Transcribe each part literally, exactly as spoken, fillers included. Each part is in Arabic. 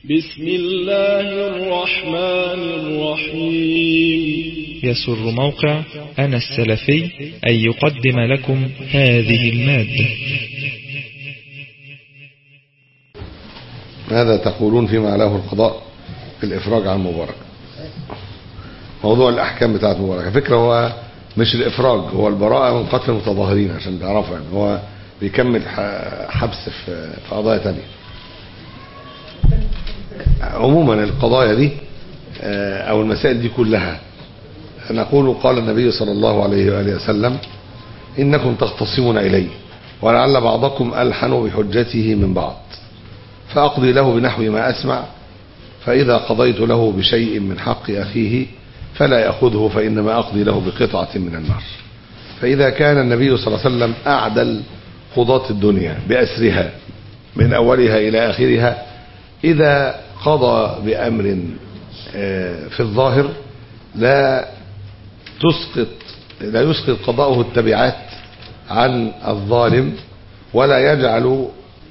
بسم الله الرحمن الرحيم. يسر موقع أنا السلفي أن يقدم لكم هذه المادة. ماذا تقولون فيما له القضاء في الإفراج عن مبارك؟ موضوع الأحكام بتاعت مبارك فكرة هو مش الإفراج، هو البراءة من قتل المتظاهرين، عشان تعرفوا يعني هو بيكمل حبس في قضايا تانية. عموما القضايا دي أو المسائل دي كلها نقول قال النبي صلى الله عليه وآله وسلم: إنكم تختصمون إلي ولعل بعضكم ألحن بحجته من بعض، فأقضي له بنحو ما أسمع، فإذا قضيت له بشيء من حق أخيه فلا يأخذه، فإنما أقضي له بقطعة من النار. فإذا كان النبي صلى الله عليه وسلم أعدل قضاة الدنيا بأسرها من أولها إلى آخرها، إذا قضى بأمر في الظاهر لا تسقط لا يسقط قضاؤه التبعات عن الظالم، ولا يجعل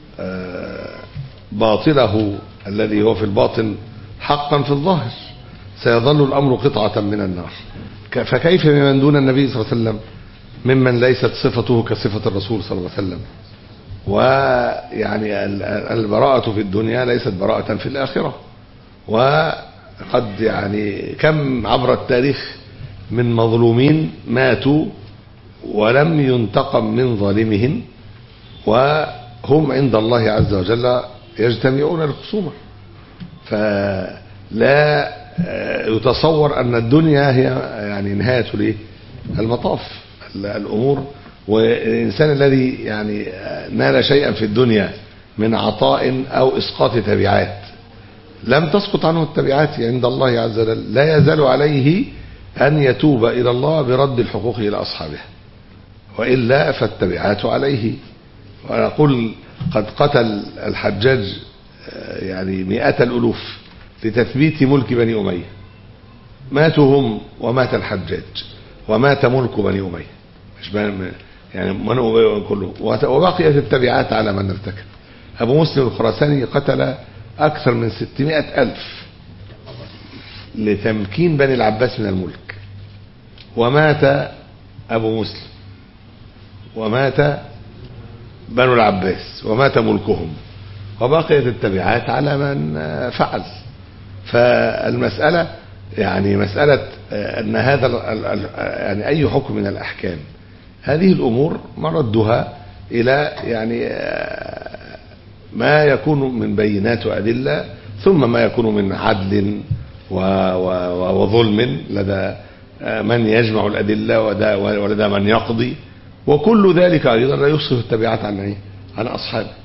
باطله الذي هو في الباطن حقا في الظاهر، سيظل الأمر قطعة من النار. فكيف بمن دون النبي صلى الله عليه وسلم ممن ليست صفته كصفة الرسول صلى الله عليه وسلم؟ ويعني البراءة في الدنيا ليست براءة في الآخرة. وقد يعني كم عبر التاريخ من مظلومين ماتوا ولم ينتقم من ظالمهم، وهم عند الله عز وجل يجتمعون الخصومة. فلا يتصور أن الدنيا هي يعني نهاية المطاف الأمور. والإنسان الذي يعني نال شيئا في الدنيا من عطاء أو إسقاط تبعات لم تسقط عنه التبعات عند الله عز وجل، لا يزال عليه أن يتوب إلى الله برد الحقوق إلى أصحابها، وإلا فالتبعات عليه. ونقول قد قتل الحجاج يعني مئات الألوف لتثبيت ملك بني أمية، ماتوا هم ومات الحجاج ومات ملك بني أمية، مش يعني من كله، وبقيت التبعات على من ارتكب. أبو مسلم الخراساني قتل أكثر من ستمائة ألف لتمكين بني العباس من الملك، ومات أبو مسلم ومات بنو العباس ومات ملكهم، وبقيت التبعات على من فعل. فالمسألة يعني مسألة أن هذا يعني أي حكم من الأحكام، هذه الأمور مردها إلى يعني ما يكون من بينات وأدلة، ثم ما يكون من عدل وظلم لدى من يجمع الأدلة ولدى من يقضي، وكل ذلك أيضا لا يصرف التبعات عن عن أصحابه.